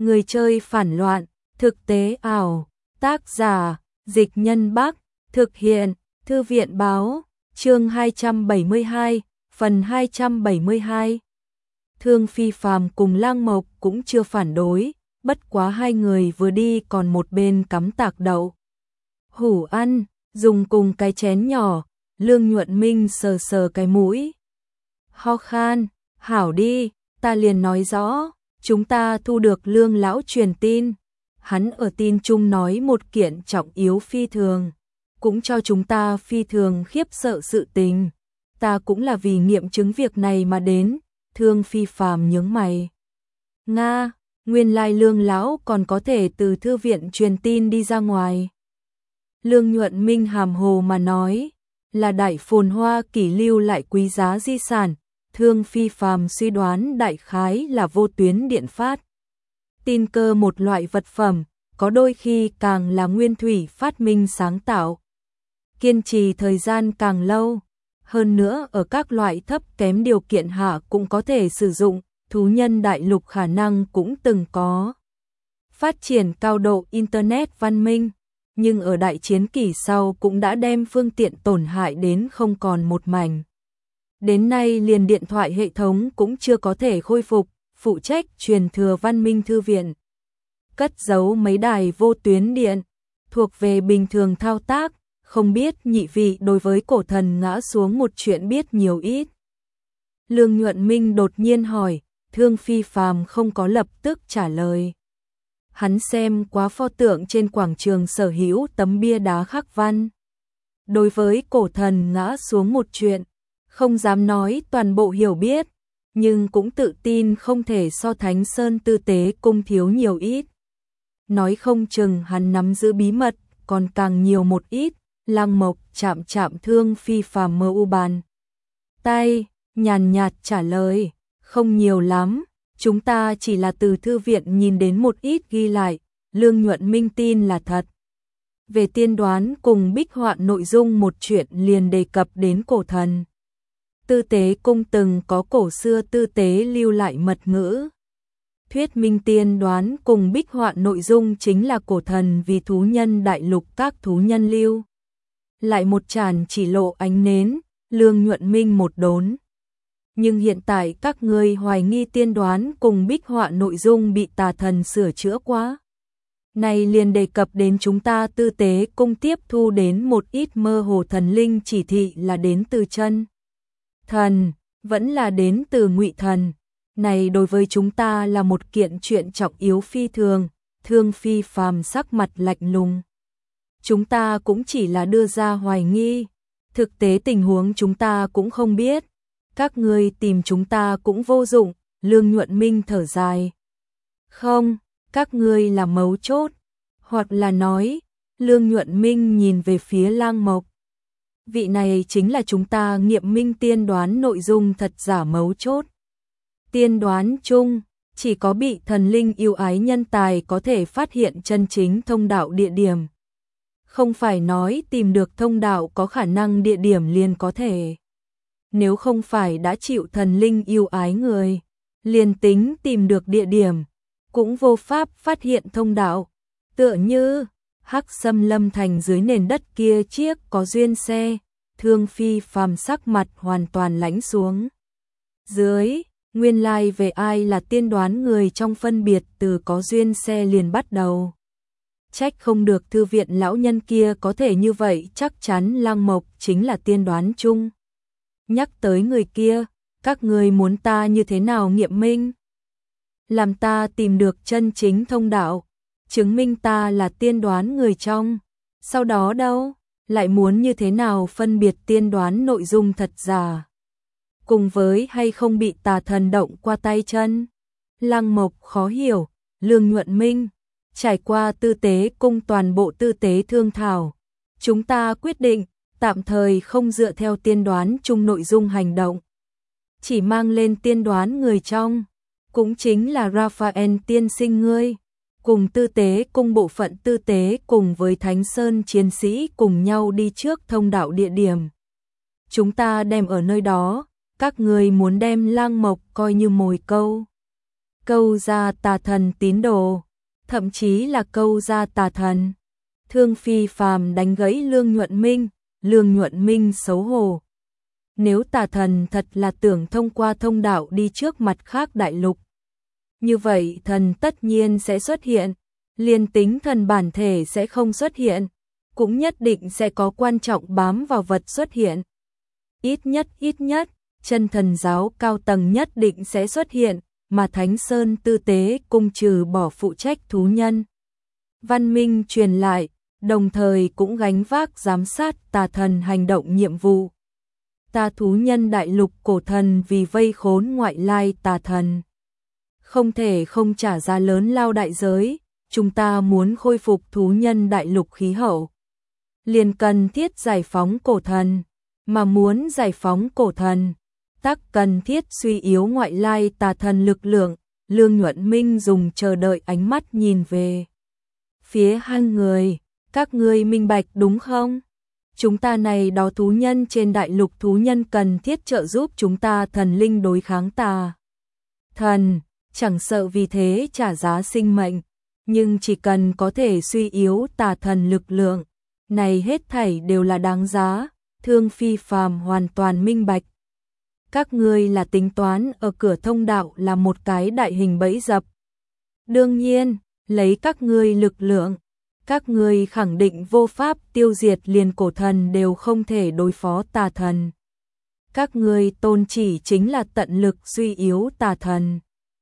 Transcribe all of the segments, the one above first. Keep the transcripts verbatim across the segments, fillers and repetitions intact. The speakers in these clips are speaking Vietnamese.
Người chơi phản loạn, thực tế ảo, tác giả, Dịch Nhân Bắc, thực hiện, Thư viện báo, chương hai trăm bảy mươi hai, phần hai trăm bảy mươi hai. Thương Phi Phàm cùng Lang Mộc cũng chưa phản đối, bất quá hai người vừa đi còn một bên cắm tạc đậu. Hủ ăn, dùng cùng cái chén nhỏ, Lương Nhuận Minh sờ sờ cái mũi. Ho khan, hảo đi, ta liền nói rõ, chúng ta thu được Lương lão truyền tin. Hắn ở tin chung nói một kiện trọng yếu phi thường, cũng cho chúng ta phi thường khiếp sợ sự tình. Ta cũng là vì nghiệm chứng việc này mà đến. Thương Phi Phàm nhướng mày. Nga, nguyên lai Lương lão còn có thể từ thư viện truyền tin đi ra ngoài. Lương Nhuận Minh hàm hồ mà nói, là đại phồn hoa kỷ lưu lại quý giá di sản. Thương Phi Phàm suy đoán đại khái là vô tuyến điện phát. Tin cơ một loại vật phẩm, có đôi khi càng là nguyên thủy phát minh sáng tạo. Kiên trì thời gian càng lâu, hơn nữa ở các loại thấp kém điều kiện hạ cũng có thể sử dụng, thú nhân đại lục khả năng cũng từng có. Phát triển cao độ Internet văn minh, nhưng ở đại chiến kỷ sau cũng đã đem phương tiện tổn hại đến không còn một mảnh. Đến nay liền điện thoại hệ thống cũng chưa có thể khôi phục, phụ trách truyền thừa văn minh thư viện. Cất giấu mấy đài vô tuyến điện, thuộc về bình thường thao tác, không biết nhị vị đối với cổ thần ngã xuống một chuyện biết nhiều ít. Lương Nhuận Minh đột nhiên hỏi, Thương Phi Phàm không có lập tức trả lời. Hắn xem quá pho tượng trên quảng trường sở hữu tấm bia đá khắc văn. Đối với cổ thần ngã xuống một chuyện, không dám nói toàn bộ hiểu biết, nhưng cũng tự tin không thể so Thánh Sơn Tư Tế Cung thiếu nhiều ít. Nói không chừng hắn nắm giữ bí mật, còn càng nhiều một ít. Lang Mộc chạm chạm Thương Phi Phàm mơ u bàn tay, nhàn nhạt trả lời, không nhiều lắm, chúng ta chỉ là từ thư viện nhìn đến một ít ghi lại, Lương Nhuận Minh tin là thật. Về tiên đoán cùng bích họa nội dung một chuyện liền đề cập đến cổ thần. Tư Tế Cung từng có cổ xưa tư tế lưu lại mật ngữ. Thuyết minh tiên đoán cùng bích họa nội dung chính là cổ thần vì thú nhân đại lục các thú nhân lưu. Lại một tràn chỉ lộ ánh nến, Lương Nhuận Minh một đốn. Nhưng hiện tại các ngươi hoài nghi tiên đoán cùng bích họa nội dung bị tà thần sửa chữa quá. Này liền đề cập đến chúng ta Tư Tế Cung tiếp thu đến một ít mơ hồ thần linh chỉ thị là đến từ chân thần, vẫn là đến từ Ngụy thần. Này đối với chúng ta là một kiện chuyện trọng yếu phi thường. Thương Phi Phàm sắc mặt lạnh lùng. Chúng ta cũng chỉ là đưa ra hoài nghi, thực tế tình huống chúng ta cũng không biết. Các ngươi tìm chúng ta cũng vô dụng. Lương Nhuận Minh thở dài. Không, các ngươi là mấu chốt. Hoặc là nói, Lương Nhuận Minh nhìn về phía Lang Mộc. Vị này chính là chúng ta nghiệm minh tiên đoán nội dung thật giả mấu chốt. Tiên đoán chung, chỉ có bị thần linh yêu ái nhân tài có thể phát hiện chân chính thông đạo địa điểm. Không phải nói tìm được thông đạo có khả năng địa điểm liền có thể. Nếu không phải đã chịu thần linh yêu ái người, liền tính tìm được địa điểm, cũng vô pháp phát hiện thông đạo. Tựa như Hắc Xâm Lâm thành dưới nền đất kia chiếc có duyên xe, Thương Phi Phàm sắc mặt hoàn toàn lãnh xuống. Dưới, nguyên lai về ai là tiên đoán người trong phân biệt từ có duyên xe liền bắt đầu. Trách không được thư viện lão nhân kia có thể như vậy, chắc chắn Lang Mộc chính là tiên đoán chung. Nhắc tới người kia, các người muốn ta như thế nào nghiệm minh? Làm ta tìm được chân chính thông đạo, chứng minh ta là tiên đoán người trong. Sau đó đâu, lại muốn như thế nào phân biệt tiên đoán nội dung thật giả? Cùng với hay không bị tà thần động qua tay chân? Lang Mộc khó hiểu. Lương Nhuận Minh, trải qua Tư Tế Cung toàn bộ tư tế thương thảo, chúng ta quyết định tạm thời không dựa theo tiên đoán chung nội dung hành động, chỉ mang lên tiên đoán người trong, cũng chính là Raphael tiên sinh ngươi, cùng Tư Tế Cung bộ phận tư tế cùng với Thánh Sơn chiến sĩ cùng nhau đi trước thông đạo địa điểm. Chúng ta đem ở nơi đó, các ngươi muốn đem Lang Mộc coi như mồi câu. câu ra tà thần tín đồ, thậm chí là câu ra tà thần. Thương Phi Phàm đánh gãy Lương Nhuận Minh, Lương Nhuận Minh xấu hổ. Nếu tà thần thật là tưởng thông qua thông đạo đi trước mặt khác đại lục, như vậy thần tất nhiên sẽ xuất hiện, liền tính thần bản thể sẽ không xuất hiện, cũng nhất định sẽ có quan trọng bám vào vật xuất hiện. Ít nhất ít nhất, chân thần giáo cao tầng nhất định sẽ xuất hiện, mà Thánh Sơn Tư Tế Cung trừ bỏ phụ trách thú nhân văn minh truyền lại, đồng thời cũng gánh vác giám sát tà thần hành động nhiệm vụ. Tà thú nhân đại lục cổ thần vì vây khốn ngoại lai tà thần, không thể không trả giá lớn lao đại giới, chúng ta muốn khôi phục thú nhân đại lục khí hậu, liền cần thiết giải phóng cổ thần, mà muốn giải phóng cổ thần, tắc cần thiết suy yếu ngoại lai tà thần lực lượng. Lương Nhuận Minh dùng chờ đợi ánh mắt nhìn về phía hai người, các ngươi minh bạch đúng không? Chúng ta này đó thú nhân trên đại lục thú nhân cần thiết trợ giúp chúng ta thần linh đối kháng tà thần, chẳng sợ vì thế trả giá sinh mệnh, nhưng chỉ cần có thể suy yếu tà thần lực lượng, này hết thảy đều là đáng giá. Thương Phi Phàm hoàn toàn minh bạch. Các ngươi là tính toán ở cửa thông đạo là một cái đại hình bẫy dập. Đương nhiên, lấy các ngươi lực lượng, các ngươi khẳng định vô pháp tiêu diệt liền cổ thần đều không thể đối phó tà thần. Các ngươi tôn chỉ chính là tận lực suy yếu tà thần.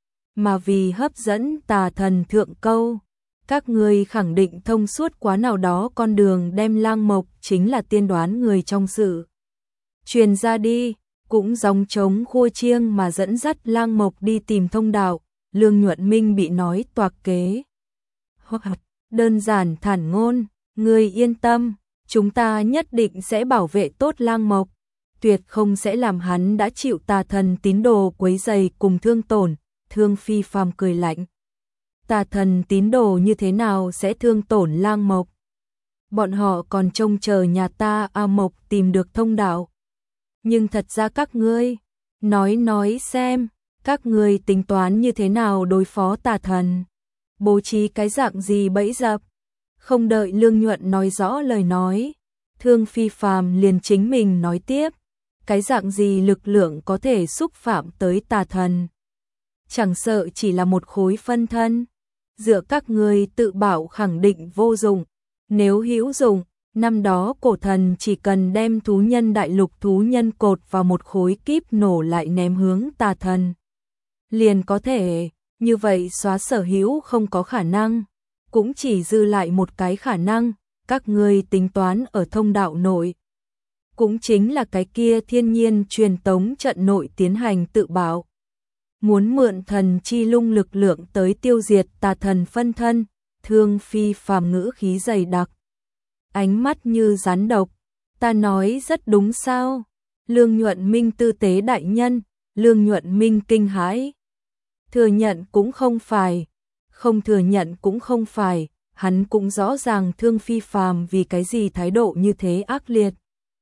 Mà vì hấp dẫn tà thần thượng câu, các ngươi khẳng định thông suốt quá nào đó con đường đem Lang Mộc chính là tiên đoán người trong sự truyền ra đi, cũng giống trống khua chiêng mà dẫn dắt Lang Mộc đi tìm thông đạo. Lương Nhuận Minh bị nói toạc kế. Hoặc đơn giản thản ngôn, ngươi yên tâm, chúng ta nhất định sẽ bảo vệ tốt Lang Mộc, tuyệt không sẽ làm hắn đã chịu tà thần tín đồ quấy rầy cùng thương tổn. Thương Phi Phàm cười lạnh. Tà thần tín đồ như thế nào sẽ thương tổn Lang Mộc? Bọn họ còn trông chờ nhà ta A Mộc tìm được thông đạo. Nhưng thật ra các ngươi, nói nói xem, các ngươi tính toán như thế nào đối phó tà thần? Bố trí cái dạng gì bẫy dập? Không đợi Lương Nhuận nói rõ lời nói, Thương Phi Phàm liền chính mình nói tiếp. Cái dạng gì lực lượng có thể xúc phạm tới tà thần? Chẳng sợ chỉ là một khối phân thân, dựa các ngươi tự bảo khẳng định vô dụng. Nếu hữu dụng, năm đó cổ thần chỉ cần đem thú nhân đại lục thú nhân cột vào một khối kíp nổ lại ném hướng tà thần, liền có thể, như vậy xóa sở hữu không có khả năng, cũng chỉ dư lại một cái khả năng, các ngươi tính toán ở thông đạo nội. Cũng chính là cái kia thiên nhiên truyền tống trận nội tiến hành tự bảo. Muốn mượn thần chi lung lực lượng tới tiêu diệt tà thần phân thân. Thương Phi Phàm ngữ khí dày đặc, ánh mắt như rắn độc. Ta nói rất đúng sao? Lương Nhuận Minh tư tế đại nhân. Lương Nhuận Minh kinh hãi. Thừa nhận cũng không phải, không thừa nhận cũng không phải, hắn cũng rõ ràng Thương Phi Phàm vì cái gì thái độ như thế ác liệt.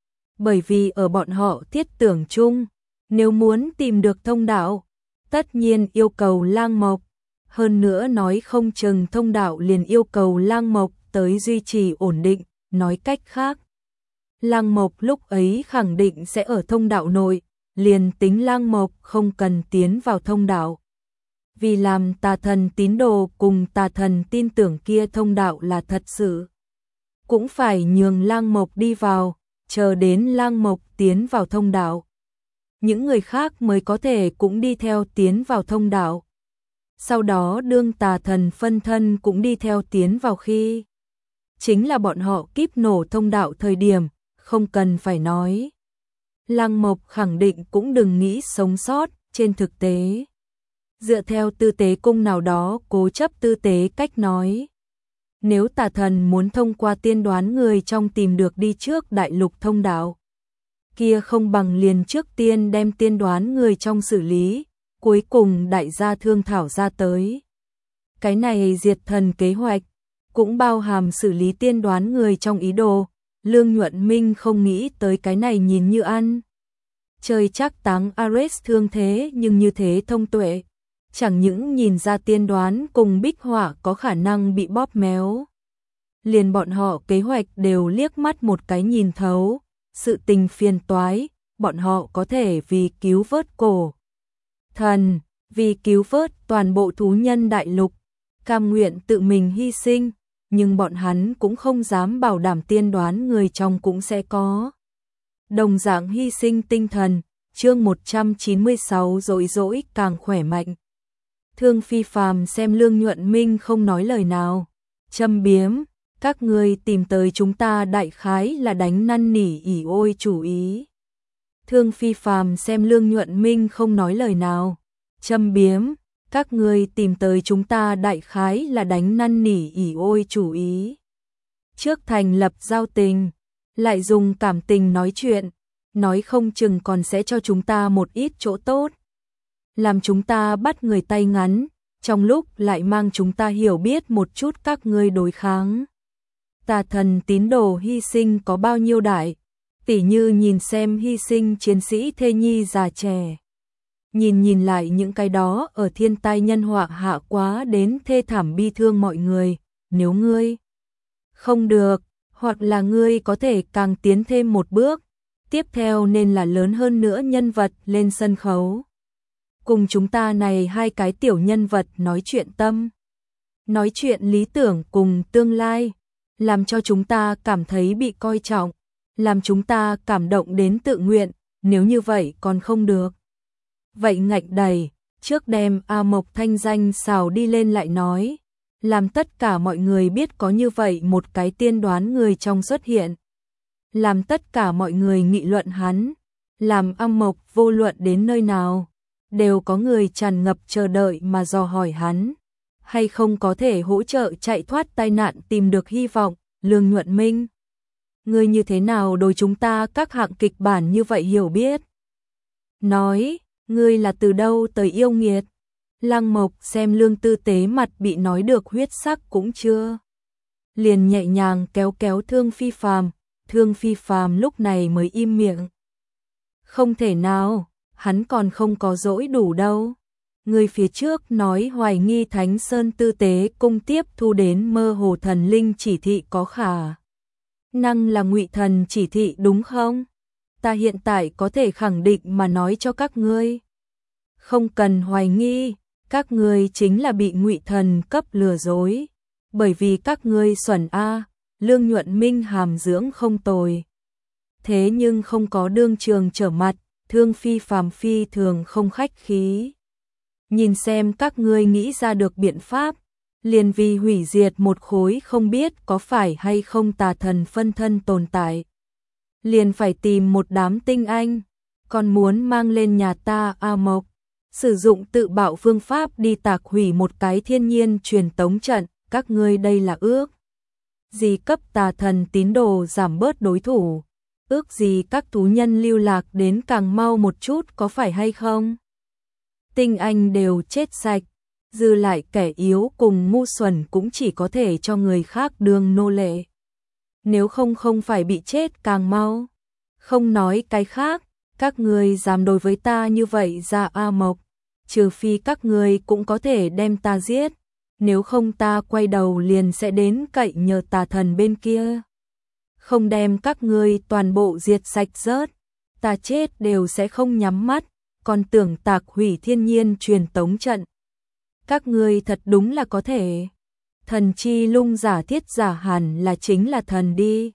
Bởi vì ở bọn họ thiết tưởng chung, nếu muốn tìm được thông đạo, tất nhiên yêu cầu Lang Mộc. Hơn nữa nói không chừng thông đạo liền yêu cầu Lang Mộc tới duy trì ổn định. Nói cách khác, Lang Mộc lúc ấy khẳng định sẽ ở thông đạo nội, liền tính Lang Mộc không cần tiến vào thông đạo. Vì làm tà thần tín đồ cùng tà thần tin tưởng kia thông đạo là thật sự, cũng phải nhường Lang Mộc đi vào, chờ đến Lang Mộc tiến vào thông đạo. Những người khác mới có thể cũng đi theo tiến vào thông đạo. Sau đó đương tà thần phân thân cũng đi theo tiến vào khi chính là bọn họ kíp nổ thông đạo thời điểm, không cần phải nói. Lang Mộc khẳng định cũng đừng nghĩ sống sót. Trên thực tế, dựa theo tư tế cung nào đó cố chấp tư tế cách nói, nếu tà thần muốn thông qua tiên đoán người trong tìm được đi trước đại lục thông đạo, kia không bằng liền trước tiên đem tiên đoán người trong xử lý, cuối cùng đại gia thương thảo ra tới. Cái này diệt thần kế hoạch cũng bao hàm xử lý tiên đoán người trong ý đồ. Lương Nhuận Minh không nghĩ tới cái này nhìn như ăn chơi chắc táng Ares thương thế nhưng như thế thông tuệ. chẳng những nhìn ra tiên đoán cùng bích họa có khả năng bị bóp méo. Liền bọn họ kế hoạch đều liếc mắt một cái nhìn thấu, sự tình phiền toái, bọn họ có thể vì cứu vớt cổ thần, vì cứu vớt toàn bộ thú nhân đại lục, cam nguyện tự mình hy sinh, nhưng bọn hắn cũng không dám bảo đảm tiên đoán người trong cũng sẽ có đồng dạng hy sinh tinh thần. Chương một trăm chín mươi sáu dỗi dỗi càng khỏe mạnh. Thương Phi Phàm xem Lương Nhuận Minh không nói lời nào, châm biếm, các ngươi tìm tới chúng ta đại khái là đánh năn nỉ ỉ ôi chủ ý. Thương Phi Phàm xem Lương Nhuận Minh không nói lời nào, châm biếm, các ngươi tìm tới chúng ta đại khái là đánh năn nỉ ỉ ôi chủ ý. Trước thành lập giao tình, lại dùng cảm tình nói chuyện, nói không chừng còn sẽ cho chúng ta một ít chỗ tốt. Làm chúng ta bắt người tay ngắn, trong lúc lại mang chúng ta hiểu biết một chút các ngươi đối kháng. Tà thần tín đồ hy sinh có bao nhiêu đại, tỉ như nhìn xem hy sinh chiến sĩ thê nhi già trẻ. Nhìn nhìn lại những cái đó ở thiên tai nhân họa hạ quá đến thê thảm bi thương mọi người, nếu ngươi không được, hoặc là ngươi có thể càng tiến thêm một bước, tiếp theo nên là lớn hơn nữa nhân vật lên sân khấu. Cùng chúng ta này hai cái tiểu nhân vật nói chuyện tâm, nói chuyện lý tưởng cùng tương lai, làm cho chúng ta cảm thấy bị coi trọng, làm chúng ta cảm động đến tự nguyện, nếu như vậy còn không được. Vậy ngạch đầy, trước đem A Mộc thanh danh xào đi lên lại nói, làm tất cả mọi người biết có như vậy một cái tiên đoán người trong xuất hiện. Làm tất cả mọi người nghị luận hắn, làm A Mộc vô luận đến nơi nào, đều có người tràn ngập chờ đợi mà dò hỏi hắn, hay không có thể hỗ trợ chạy thoát tai nạn tìm được hy vọng. Lương Nhuận Minh, ngươi như thế nào đối chúng ta các hạng kịch bản như vậy hiểu biết? Nói, ngươi là từ đâu tới yêu nghiệt? Lăng Mộc xem Lương Tư Tế mặt bị nói được huyết sắc cũng chưa. Liền nhẹ nhàng kéo kéo Thương Phi Phàm, Thương Phi Phàm lúc này mới im miệng. Không thể nào, hắn còn không có dỗi đủ đâu. Người phía trước nói hoài nghi Thánh Sơn Tư Tế cung tiếp thu đến mơ hồ thần linh chỉ thị có khả năng là ngụy thần chỉ thị đúng không? Ta hiện tại có thể khẳng định mà nói cho các ngươi. Không cần hoài nghi, các ngươi chính là bị ngụy thần cấp lừa dối. Bởi vì các ngươi xuẩn a, Lương Nhuận Minh hàm dưỡng không tồi. Thế nhưng không có đương trường trở mặt, Thương Phi Phàm phi thường không khách khí. Nhìn xem các ngươi nghĩ ra được biện pháp, liền vì hủy diệt một khối không biết có phải hay không tà thần phân thân tồn tại. Liền phải tìm một đám tinh anh, còn muốn mang lên nhà ta A Mộc, sử dụng tự bạo phương pháp đi tạc hủy một cái thiên nhiên truyền tống trận, các ngươi đây là ước gì cấp tà thần tín đồ giảm bớt đối thủ, ước gì các thú nhân lưu lạc đến càng mau một chút có phải hay không? Tinh anh đều chết sạch, dư lại kẻ yếu cùng ngu xuẩn cũng chỉ có thể cho người khác đương nô lệ. Nếu không không phải bị chết càng mau. Không nói cái khác, các ngươi dám đối với ta như vậy ra A Mộc, trừ phi các ngươi cũng có thể đem ta giết, nếu không ta quay đầu liền sẽ đến cậy nhờ tà thần bên kia. Không đem các ngươi toàn bộ diệt sạch rớt, ta chết đều sẽ không nhắm mắt, còn tưởng tạc hủy thiên nhiên truyền tống trận. Các ngươi thật đúng là có thể. Thần chi lung giả thiết giả hẳn là chính là thần đi.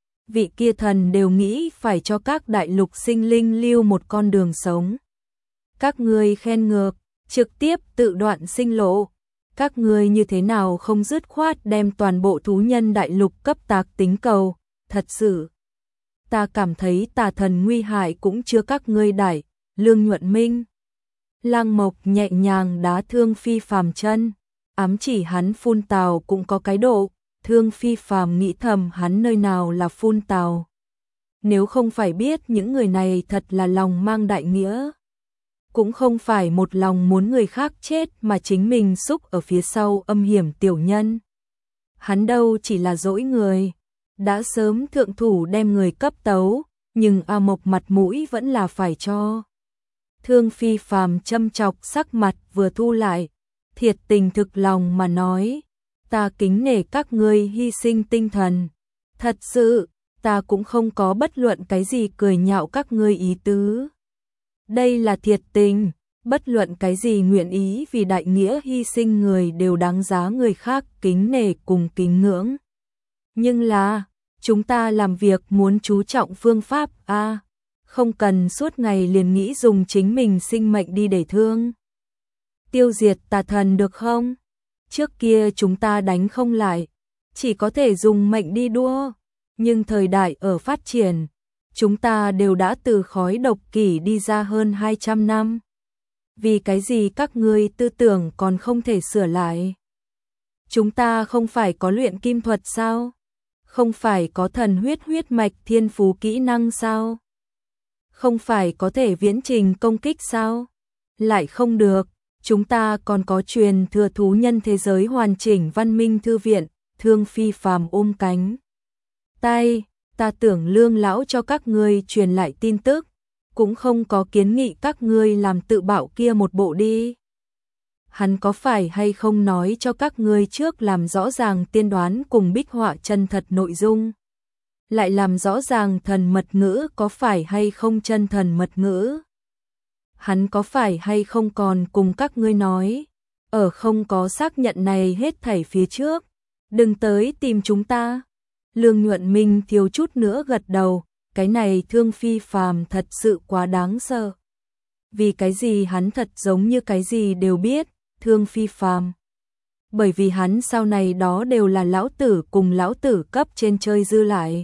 Vị kia thần đều nghĩ phải cho các đại lục sinh linh lưu một con đường sống. Các ngươi khen ngược, trực tiếp tự đoạn sinh lộ. Các ngươi như thế nào không dứt khoát đem toàn bộ thú nhân đại lục cấp tạc tính cầu. Thật sự, ta cảm thấy tà thần nguy hại cũng chưa các ngươi đại. Lương Nhuận Minh, Lăng Mộc nhẹ nhàng đá Thương Phi Phàm chân, ám chỉ hắn phun tào cũng có cái độ. Thương Phi Phàm nghĩ thầm hắn nơi nào là phun tào. Nếu không phải biết những người này thật là lòng mang đại nghĩa, cũng không phải một lòng muốn người khác chết mà chính mình xúc ở phía sau âm hiểm tiểu nhân. Hắn đâu chỉ là dỗi người, đã sớm thượng thủ đem người cấp tấu, nhưng A Mộc mặt mũi vẫn là phải cho. Thương Phi Phàm châm chọc sắc mặt vừa thu lại, thiệt tình thực lòng mà nói, ta kính nể các ngươi hy sinh tinh thần. Thật sự, ta cũng không có bất luận cái gì cười nhạo các ngươi ý tứ. Đây là thiệt tình, bất luận cái gì nguyện ý vì đại nghĩa hy sinh người đều đáng giá người khác kính nể cùng kính ngưỡng. Nhưng là, chúng ta làm việc muốn chú trọng phương pháp a, à, không cần suốt ngày liền nghĩ dùng chính mình sinh mệnh đi để thương. Tiêu diệt tà thần được không? Trước kia chúng ta đánh không lại, chỉ có thể dùng mệnh đi đua, nhưng thời đại ở phát triển, chúng ta đều đã từ khói độc kỷ đi ra hơn hai trăm năm. Vì cái gì các ngươi tư tưởng còn không thể sửa lại? Chúng ta không phải có luyện kim thuật sao? Không phải có thần huyết huyết mạch thiên phú kỹ năng sao? Không phải có thể viễn trình công kích sao? Lại không được, chúng ta còn có truyền thừa thú nhân thế giới hoàn chỉnh văn minh thư viện. Thương Phi Phàm ôm cánh tay, ta tưởng Lương lão cho các ngươi truyền lại tin tức, cũng không có kiến nghị các ngươi làm tự bạo kia một bộ đi. Hắn có phải hay không nói cho các ngươi trước làm rõ ràng tiên đoán cùng bích họa chân thật nội dung, lại làm rõ ràng thần mật ngữ có phải hay không chân thần mật ngữ. Hắn có phải hay không còn cùng các ngươi nói, ở không có xác nhận này hết thảy phía trước, đừng tới tìm chúng ta. Lương Nhuận Minh thiếu chút nữa gật đầu, cái này Thương Phi Phàm thật sự quá đáng sợ. Vì cái gì hắn thật giống như cái gì đều biết, Thương Phi Phàm. Bởi vì hắn sau này đó đều là lão tử cùng lão tử cấp trên chơi dư lại.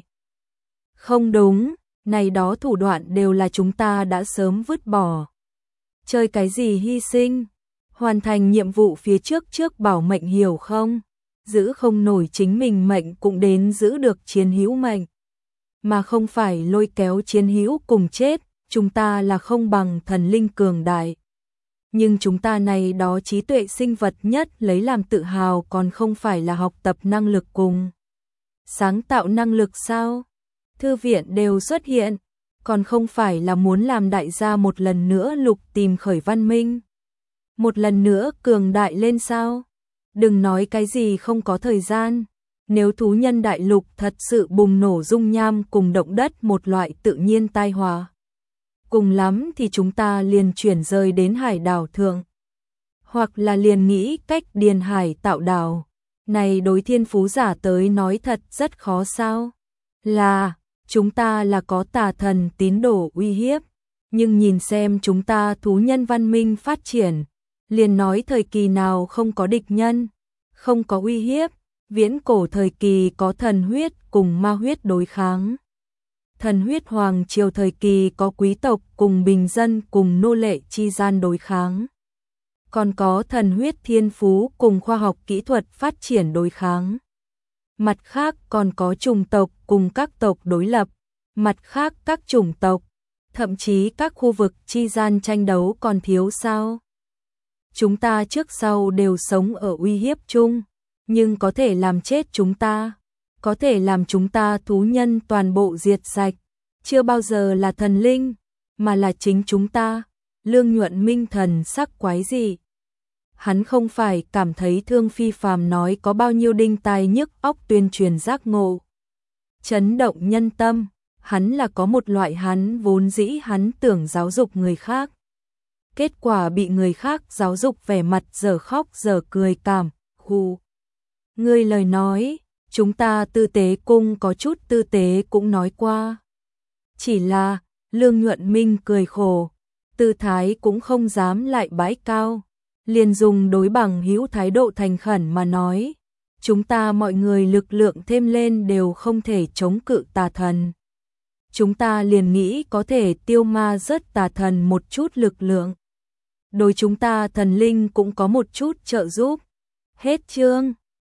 Không đúng, này đó thủ đoạn đều là chúng ta đã sớm vứt bỏ. Chơi cái gì hy sinh, hoàn thành nhiệm vụ phía trước trước bảo mệnh hiểu không? Giữ không nổi chính mình mệnh cũng đến giữ được chiến hữu mệnh, mà không phải lôi kéo chiến hữu cùng chết. Chúng ta là không bằng thần linh cường đại, nhưng chúng ta này đó trí tuệ sinh vật nhất lấy làm tự hào còn không phải là học tập năng lực cùng sáng tạo năng lực sao? Thư viện đều xuất hiện, còn không phải là muốn làm đại gia một lần nữa lục tìm khởi văn minh, một lần nữa cường đại lên sao? Đừng nói cái gì không có thời gian, nếu thú nhân đại lục thật sự bùng nổ dung nham cùng động đất một loại tự nhiên tai họa, cùng lắm thì chúng ta liền chuyển rời đến hải đảo thượng, hoặc là liền nghĩ cách điền hải tạo đảo. Này đối thiên phú giả tới nói thật rất khó sao? Là, chúng ta là có tà thần tín đồ uy hiếp, nhưng nhìn xem chúng ta thú nhân văn minh phát triển, liền nói thời kỳ nào không có địch nhân, không có uy hiếp. Viễn cổ thời kỳ có thần huyết cùng ma huyết đối kháng. Thần huyết hoàng triều thời kỳ có quý tộc cùng bình dân cùng nô lệ chi gian đối kháng. Còn có thần huyết thiên phú cùng khoa học kỹ thuật phát triển đối kháng. Mặt khác còn có chủng tộc cùng các tộc đối lập. Mặt khác các chủng tộc, thậm chí các khu vực chi gian tranh đấu còn thiếu sao? Chúng ta trước sau đều sống ở uy hiếp chung, nhưng có thể làm chết chúng ta, có thể làm chúng ta thú nhân toàn bộ diệt sạch, chưa bao giờ là thần linh, mà là chính chúng ta. Lương Nhuận Minh thần sắc quái dị. Hắn không phải cảm thấy Thương Phi Phàm nói có bao nhiêu đinh tai nhức óc tuyên truyền giác ngộ, chấn động nhân tâm, hắn là có một loại hắn vốn dĩ hắn tưởng giáo dục người khác. Kết quả bị người khác giáo dục vẻ mặt giờ khóc giờ cười cảm, hù. Ngươi lời nói, chúng ta tư tế cung có chút tư tế cũng nói qua. Chỉ là, Lương Nhuận Minh cười khổ, tư thái cũng không dám lại bãi cao, liền dùng đối bằng hữu thái độ thành khẩn mà nói, chúng ta mọi người lực lượng thêm lên đều không thể chống cự tà thần. Chúng ta liền nghĩ có thể tiêu ma rớt tà thần một chút lực lượng. Đối chúng ta thần linh cũng có một chút trợ giúp. Hết chương.